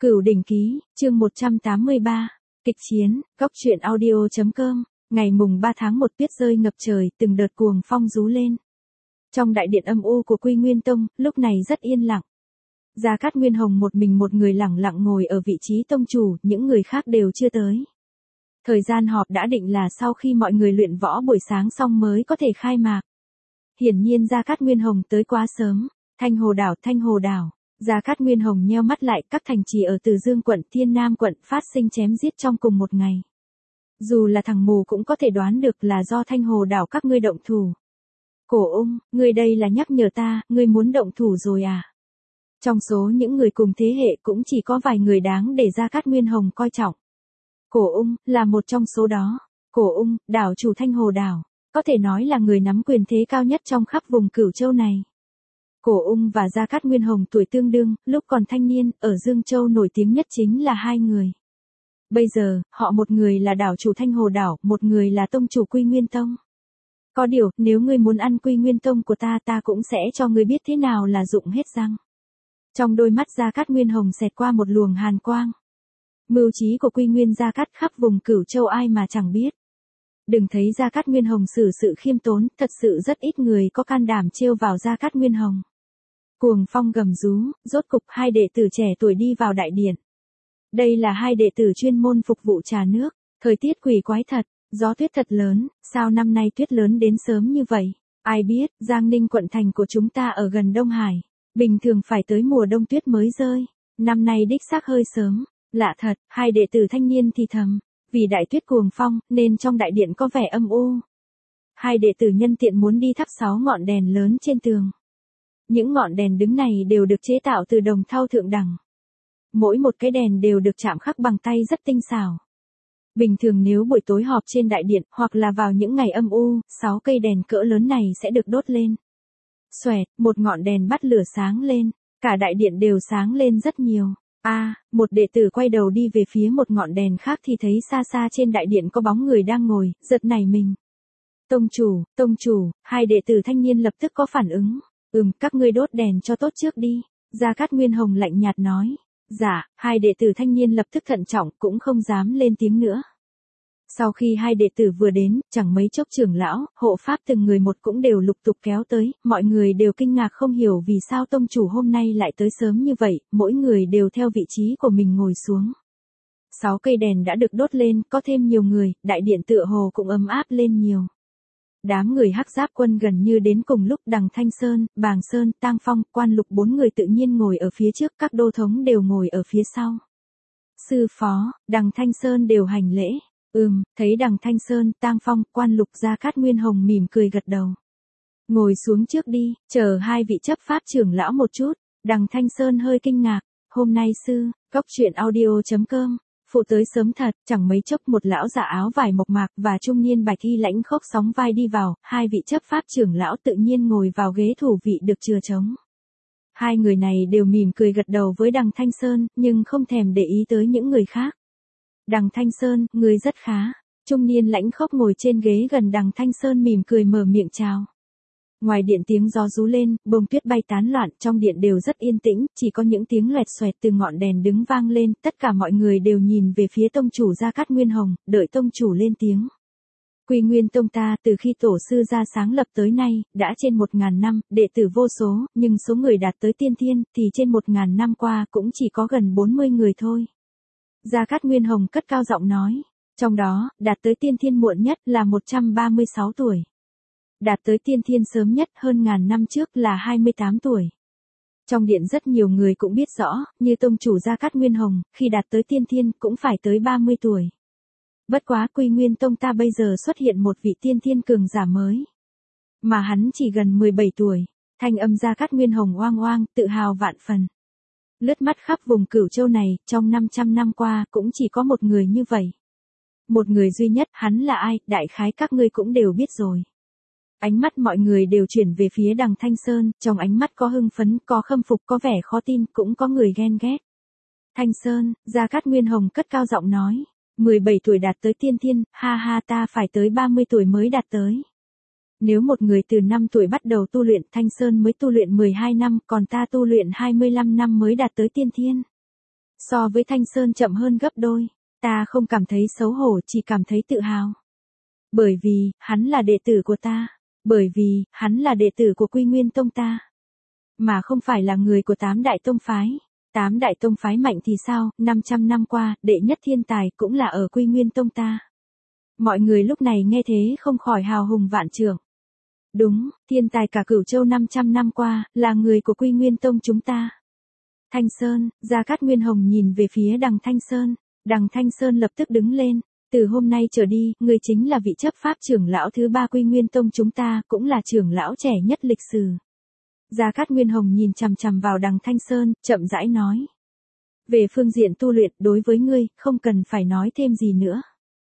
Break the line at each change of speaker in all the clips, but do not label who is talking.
Cửu đỉnh ký, chương 183, kịch chiến, góc truyện audio.com, ngày mùng 3 tháng 1 tuyết rơi ngập trời, từng đợt cuồng phong rú lên. Trong đại điện âm u của Quy Nguyên Tông, lúc này rất yên lặng. Gia Cát Nguyên Hồng một mình một người lẳng lặng ngồi ở vị trí tông chủ, những người khác đều chưa tới. Thời gian họp đã định là sau khi mọi người luyện võ buổi sáng xong mới có thể khai mạc. Hiển nhiên Gia Cát Nguyên Hồng tới quá sớm. Thanh Hồ đảo. Gia Cát Nguyên Hồng nheo mắt lại, các thành trì ở Từ Dương quận, Thiên Nam quận phát sinh chém giết trong cùng một ngày. Dù là thằng mù cũng có thể đoán được là do Thanh Hồ đảo các ngươi động thủ. Cổ Ung, ngươi đây là nhắc nhở ta, ngươi muốn động thủ rồi à? Trong số những người cùng thế hệ cũng chỉ có vài người đáng để Gia Cát Nguyên Hồng coi trọng. Cổ Ung là một trong số đó. Cổ Ung, đảo chủ Thanh Hồ đảo, có thể nói là người nắm quyền thế cao nhất trong khắp vùng Cửu Châu này. Cổ Ung và Gia Cát Nguyên Hồng tuổi tương đương, lúc còn thanh niên, ở Dương Châu nổi tiếng nhất chính là hai người. Bây giờ, họ một người là đảo chủ Thanh Hồ đảo, một người là tông chủ Quy Nguyên Tông. Có điều, nếu ngươi muốn ăn Quy Nguyên Tông của ta cũng sẽ cho ngươi biết thế nào là dụng hết răng. Trong đôi mắt Gia Cát Nguyên Hồng xẹt qua một luồng hàn quang. Mưu trí của Quy Nguyên Gia Cát khắp vùng Cửu Châu ai mà chẳng biết. Đừng thấy Gia Cát Nguyên Hồng xử sự khiêm tốn, thật sự rất ít người có can đảm trêu vào Gia Cát Nguyên Hồng. Cuồng phong gầm rú, rốt cục hai đệ tử trẻ tuổi đi vào đại điện. Đây là hai đệ tử chuyên môn phục vụ trà nước, thời tiết quỷ quái thật, gió tuyết thật lớn, sao năm nay tuyết lớn đến sớm như vậy? Ai biết, Giang Ninh quận thành của chúng ta ở gần Đông Hải, bình thường phải tới mùa đông tuyết mới rơi, năm nay đích xác hơi sớm, lạ thật, hai đệ tử thanh niên thì thầm, vì đại tuyết cuồng phong nên trong đại điện có vẻ âm u. Hai đệ tử nhân tiện muốn đi thắp 6 ngọn đèn lớn trên tường. Những ngọn đèn đứng này đều được chế tạo từ đồng thau thượng đẳng. Mỗi một cái đèn đều được chạm khắc bằng tay rất tinh xảo. Bình thường nếu buổi tối họp trên đại điện hoặc là vào những ngày âm u, 6 cây đèn cỡ lớn này sẽ được đốt lên. Xoẹt, một ngọn đèn bắt lửa sáng lên, cả đại điện đều sáng lên rất nhiều. Một đệ tử quay đầu đi về phía một ngọn đèn khác thì thấy xa xa trên đại điện có bóng người đang ngồi, giật nảy mình. Tông chủ, hai đệ tử thanh niên lập tức có phản ứng. Các ngươi đốt đèn cho tốt trước đi. Gia Cát Nguyên Hồng lạnh nhạt nói. Dạ, hai đệ tử thanh niên lập tức thận trọng, cũng không dám lên tiếng nữa. Sau khi hai đệ tử vừa đến, chẳng mấy chốc trưởng lão, hộ pháp từng người một cũng đều lục tục kéo tới, mọi người đều kinh ngạc không hiểu vì sao tông chủ hôm nay lại tới sớm như vậy, mỗi người đều theo vị trí của mình ngồi xuống. 6 cây đèn đã được đốt lên, có thêm nhiều người, đại điện tựa hồ cũng ấm áp lên nhiều. Đám người Hắc Giáp quân gần như đến cùng lúc, Đằng Thanh Sơn, Bàng Sơn, Tang Phong, Quan Lục 4 người tự nhiên ngồi ở phía trước, các đô thống đều ngồi ở phía sau. Sư phó, Đằng Thanh Sơn đều hành lễ. Thấy Đằng Thanh Sơn, Tang Phong, Quan Lục, Gia Cát Nguyên Hồng mỉm cười gật đầu. Ngồi xuống trước đi, chờ hai vị chấp pháp trưởng lão một chút. Đằng Thanh Sơn hơi kinh ngạc, hôm nay góc truyện audio.com. Phụ tới sớm thật, chẳng mấy chốc một lão giả áo vải mộc mạc và trung niên bạch y lãnh khốc sóng vai đi vào, hai vị chấp pháp trưởng lão tự nhiên ngồi vào ghế thủ vị được chừa trống. Hai người này đều mỉm cười gật đầu với Đằng Thanh Sơn, nhưng không thèm để ý tới những người khác. Đằng Thanh Sơn, ngươi rất khá. Trung niên lãnh khốc ngồi trên ghế gần Đằng Thanh Sơn mỉm cười mở miệng chào. Ngoài điện tiếng gió rú lên, bông tuyết bay tán loạn, trong điện đều rất yên tĩnh, chỉ có những tiếng loẹt xoẹt từ ngọn đèn đứng vang lên, tất cả mọi người đều nhìn về phía tông chủ Gia Cát Nguyên Hồng, đợi tông chủ lên tiếng. Quy Nguyên Tông ta từ khi tổ sư ra sáng lập tới nay, đã trên 1000 năm, đệ tử vô số, nhưng số người đạt tới tiên thiên thì trên 1000 năm qua cũng chỉ có gần 40 người thôi. Gia Cát Nguyên Hồng cất cao giọng nói, trong đó, đạt tới tiên thiên muộn nhất là 136 tuổi. Đạt tới tiên thiên sớm nhất hơn 1000 năm trước là 28 tuổi. Trong điện rất nhiều người cũng biết rõ, như tông chủ Gia Cát Nguyên Hồng, khi đạt tới tiên thiên cũng phải tới 30 tuổi. Bất quá Quy Nguyên Tông ta bây giờ xuất hiện một vị tiên thiên cường giả mới. Mà hắn chỉ gần 17 tuổi. Thanh âm Gia Cát Nguyên Hồng oang oang, tự hào vạn phần. Lướt mắt khắp vùng Cửu Châu này, trong 500 năm qua, cũng chỉ có một người như vậy. Một người duy nhất, hắn là ai, đại khái các ngươi cũng đều biết rồi. Ánh mắt mọi người đều chuyển về phía Đằng Thanh Sơn, trong ánh mắt có hưng phấn, có khâm phục, có vẻ khó tin, cũng có người ghen ghét. Thanh Sơn, Gia Cát Nguyên Hồng cất cao giọng nói, 17 tuổi đạt tới tiên thiên, ta phải tới 30 tuổi mới đạt tới. Nếu một người từ 5 tuổi bắt đầu tu luyện, Thanh Sơn mới tu luyện 12 năm, còn ta tu luyện 25 năm mới đạt tới tiên thiên. So với Thanh Sơn chậm hơn gấp đôi. Ta không cảm thấy xấu hổ, chỉ cảm thấy tự hào. Bởi vì, hắn là đệ tử của ta. Bởi vì, hắn là đệ tử của Quy Nguyên Tông ta. Mà không phải là người của 8 đại tông phái. 8 đại tông phái mạnh thì sao, 500 năm qua, đệ nhất thiên tài cũng là ở Quy Nguyên Tông ta. Mọi người lúc này nghe thế không khỏi hào hùng vạn trượng. Đúng, thiên tài cả Cửu Châu 500 năm qua, là người của Quy Nguyên Tông chúng ta. Thanh Sơn, Gia Cát Nguyên Hồng nhìn về phía Đằng Thanh Sơn. Đằng Thanh Sơn lập tức đứng lên. Từ hôm nay trở đi, người chính là vị chấp pháp trưởng lão thứ 3 Quy Nguyên Tông chúng ta, cũng là trưởng lão trẻ nhất lịch sử. Gia Cát Nguyên Hồng nhìn chằm chằm vào Đằng Thanh Sơn, chậm rãi nói. Về phương diện tu luyện, đối với ngươi, không cần phải nói thêm gì nữa.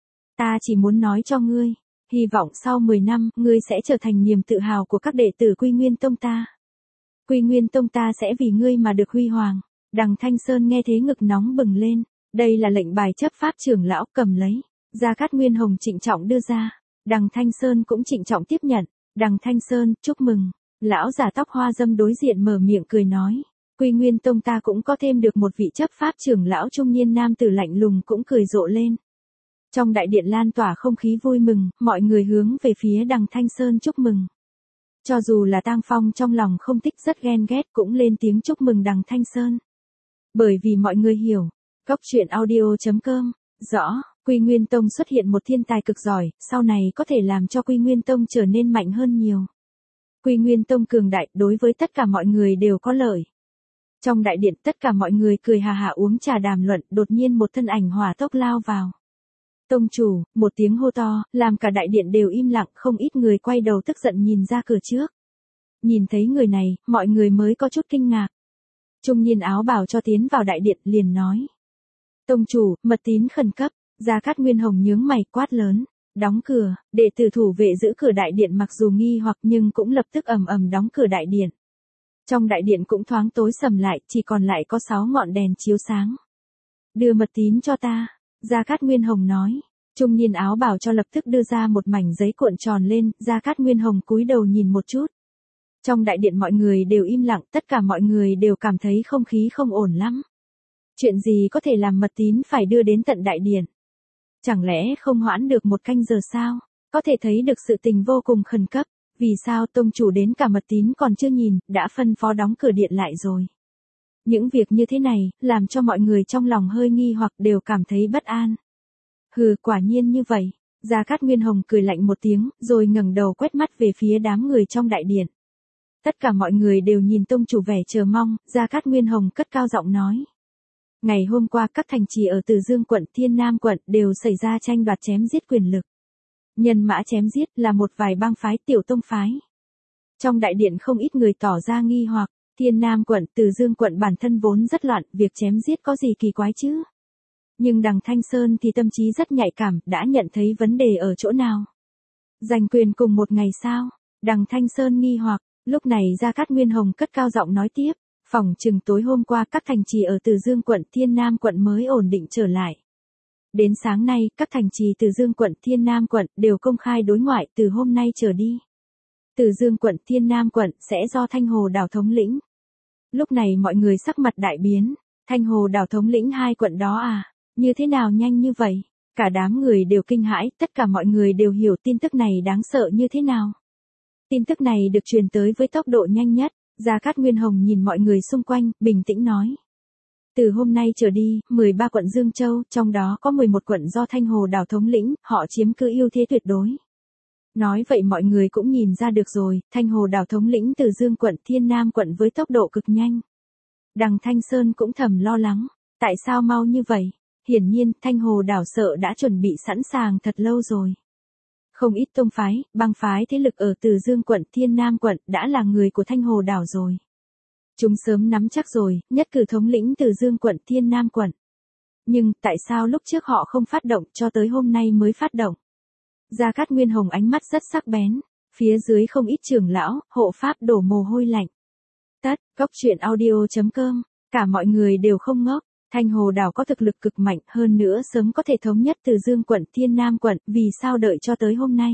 Ta chỉ muốn nói cho ngươi, hy vọng sau 10 năm, ngươi sẽ trở thành niềm tự hào của các đệ tử Quy Nguyên Tông ta. Quy Nguyên Tông ta sẽ vì ngươi mà được huy hoàng. Đằng Thanh Sơn nghe thế ngực nóng bừng lên. Đây là lệnh bài chấp pháp trưởng lão, cầm lấy. Gia Cát Nguyên Hồng trịnh trọng đưa ra. Đằng Thanh Sơn cũng trịnh trọng tiếp nhận. Đằng Thanh Sơn, chúc mừng. Lão giả tóc hoa dâm đối diện mở miệng cười nói. Quy Nguyên Tông ta cũng có thêm được một vị chấp pháp trưởng lão trung niên nam tử lạnh lùng cũng cười rộ lên. Trong đại điện lan tỏa không khí vui mừng, mọi người hướng về phía Đằng Thanh Sơn chúc mừng. Cho dù là Tang Phong trong lòng không thích rất ghen ghét cũng lên tiếng chúc mừng Đằng Thanh Sơn. Bởi vì mọi người hiểu. Cốc truyện audio.com, rõ, Quy Nguyên Tông xuất hiện một thiên tài cực giỏi, sau này có thể làm cho Quy Nguyên Tông trở nên mạnh hơn nhiều. Quy Nguyên Tông cường đại, đối với tất cả mọi người đều có lợi. Trong đại điện tất cả mọi người cười hà hà uống trà đàm luận, đột nhiên một thân ảnh hỏa tốc lao vào. Tông chủ, một tiếng hô to, làm cả đại điện đều im lặng, không ít người quay đầu tức giận nhìn ra cửa trước. Nhìn thấy người này, mọi người mới có chút kinh ngạc. Trung niên áo bào cho tiến vào đại điện liền nói. Tông chủ, mật tín khẩn cấp. Gia Cát Nguyên Hồng nhướng mày quát lớn. Đóng cửa, đệ tử thủ vệ giữ cửa đại điện mặc dù nghi hoặc nhưng cũng lập tức ầm ầm đóng cửa đại điện. Trong đại điện cũng thoáng tối sầm lại, chỉ còn lại có 6 ngọn đèn chiếu sáng. Đưa mật tín cho ta. Gia Cát Nguyên Hồng nói. Trung niên áo bào cho lập tức đưa ra một mảnh giấy cuộn tròn lên, Gia Cát Nguyên Hồng cúi đầu nhìn một chút. Trong đại điện mọi người đều im lặng, tất cả mọi người đều cảm thấy không khí không ổn lắm. Chuyện gì có thể làm mật tín phải đưa đến tận đại điện? Chẳng lẽ không hoãn được 1 canh giờ sao? Có thể thấy được sự tình vô cùng khẩn cấp. Vì sao tông chủ đến cả mật tín còn chưa nhìn, đã phân phó đóng cửa điện lại rồi? Những việc như thế này, làm cho mọi người trong lòng hơi nghi hoặc đều cảm thấy bất an. Hừ, quả nhiên như vậy. Gia Cát Nguyên Hồng cười lạnh một tiếng, rồi ngẩng đầu quét mắt về phía đám người trong đại điện. Tất cả mọi người đều nhìn tông chủ vẻ chờ mong, Gia Cát Nguyên Hồng cất cao giọng nói. Ngày hôm qua các thành trì ở Từ Dương quận, Thiên Nam quận đều xảy ra tranh đoạt chém giết quyền lực. Nhân mã chém giết là một vài bang phái tiểu tông phái. Trong đại điện không ít người tỏ ra nghi hoặc, Thiên Nam quận, Từ Dương quận bản thân vốn rất loạn, việc chém giết có gì kỳ quái chứ? Nhưng Đằng Thanh Sơn thì tâm trí rất nhạy cảm, đã nhận thấy vấn đề ở chỗ nào? Giành quyền cùng một ngày sao? Đằng Thanh Sơn nghi hoặc, lúc này Gia Cát Nguyên Hồng cất cao giọng nói tiếp. Phỏng chừng tối hôm qua các thành trì ở Từ Dương quận, Thiên Nam quận mới ổn định trở lại. Đến sáng nay, các thành trì Từ Dương quận, Thiên Nam quận đều công khai đối ngoại từ hôm nay trở đi. Từ Dương quận, Thiên Nam quận sẽ do Thanh Hồ Đảo thống lĩnh. Lúc này mọi người sắc mặt đại biến. Thanh Hồ Đảo thống lĩnh 2 quận đó à? Như thế nào nhanh như vậy? Cả đám người đều kinh hãi, tất cả mọi người đều hiểu tin tức này đáng sợ như thế nào. Tin tức này được truyền tới với tốc độ nhanh nhất. Gia Cát Nguyên Hồng nhìn mọi người xung quanh, bình tĩnh nói. Từ hôm nay trở đi, 13 quận Dương Châu, trong đó có 11 quận do Thanh Hồ Đảo thống lĩnh, họ chiếm cứ ưu thế tuyệt đối. Nói vậy mọi người cũng nhìn ra được rồi, Thanh Hồ Đảo thống lĩnh Từ Dương quận, Thiên Nam quận với tốc độ cực nhanh. Đằng Thanh Sơn cũng thầm lo lắng, tại sao mau như vậy? Hiển nhiên, Thanh Hồ Đảo sợ đã chuẩn bị sẵn sàng thật lâu rồi. Không ít tông phái, bang phái thế lực ở Từ Dương quận, Thiên Nam quận đã là người của Thanh Hồ Đảo rồi. Chúng sớm nắm chắc rồi, nhất cử thống lĩnh Từ Dương quận, Thiên Nam quận. Nhưng, tại sao lúc trước họ không phát động cho tới hôm nay mới phát động? Gia Cát Nguyên Hồng ánh mắt rất sắc bén. Phía dưới không ít trưởng lão, hộ pháp đổ mồ hôi lạnh. Tất, cốc truyện audio.com, cả mọi người đều không ngốc. Thanh Hồ Đảo có thực lực cực mạnh, hơn nữa sớm có thể thống nhất Từ Dương quận, Thiên Nam quận, vì sao đợi cho tới hôm nay?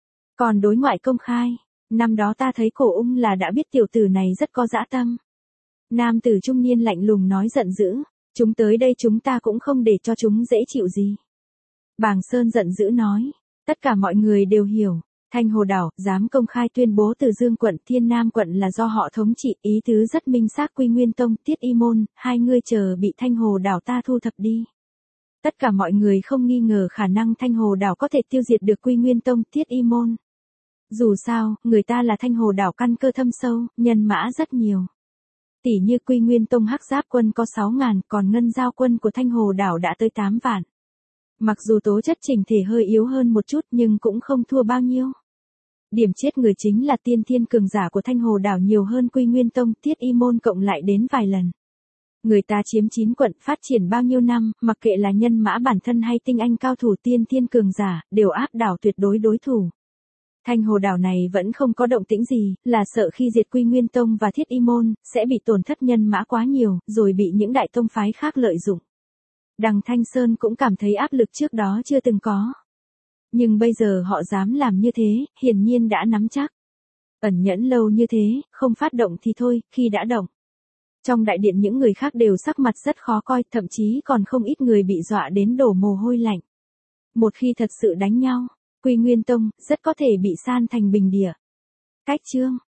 Còn đối ngoại công khai, năm đó ta thấy Cổ Ung là đã biết tiểu tử này rất có dã tâm. Nam tử trung niên lạnh lùng nói giận dữ, Chúng tới đây chúng ta cũng không để cho chúng dễ chịu gì. Bàng Sơn giận dữ nói. Tất cả mọi người đều hiểu. Thanh Hồ Đảo dám công khai tuyên bố Từ Dương quận Thiên Nam quận là do họ thống trị, ý tứ rất minh xác. Quy Nguyên Tông, Tiết Y Môn, hai ngươi chờ bị Thanh Hồ Đảo ta thu thập đi. Tất cả mọi người không nghi ngờ khả năng Thanh Hồ Đảo có thể tiêu diệt được Quy Nguyên Tông, Tiết Y Môn. Dù sao, người ta là Thanh Hồ Đảo căn cơ thâm sâu, nhân mã rất nhiều. Tỷ như Quy Nguyên Tông Hắc Giáp quân có 6.000, còn Ngân Giao quân của Thanh Hồ Đảo đã tới 8 vạn. Mặc dù tố chất chỉnh thể hơi yếu hơn một chút nhưng cũng không thua bao nhiêu. Điểm chết người chính là tiên thiên cường giả của Thanh Hồ Đảo nhiều hơn Quy Nguyên Tông, Tiết Y Môn cộng lại đến vài lần. Người ta chiếm 9 quận phát triển bao nhiêu năm, mặc kệ là nhân mã bản thân hay tinh anh cao thủ tiên thiên cường giả, đều áp đảo tuyệt đối đối thủ. Thanh Hồ Đảo này vẫn không có động tĩnh gì, là sợ khi diệt Quy Nguyên Tông và Thiết Y Môn, sẽ bị tổn thất nhân mã quá nhiều, rồi bị những đại tông phái khác lợi dụng. Đằng Thanh Sơn cũng cảm thấy áp lực trước đó chưa từng có. Nhưng bây giờ họ dám làm như thế, hiển nhiên đã nắm chắc. Ẩn nhẫn lâu như thế, không phát động thì thôi, khi đã động. Trong đại điện những người khác đều sắc mặt rất khó coi, thậm chí còn không ít người bị dọa đến đổ mồ hôi lạnh. Một khi thật sự đánh nhau, Quy Nguyên Tông rất có thể bị san thành bình địa. Cách chương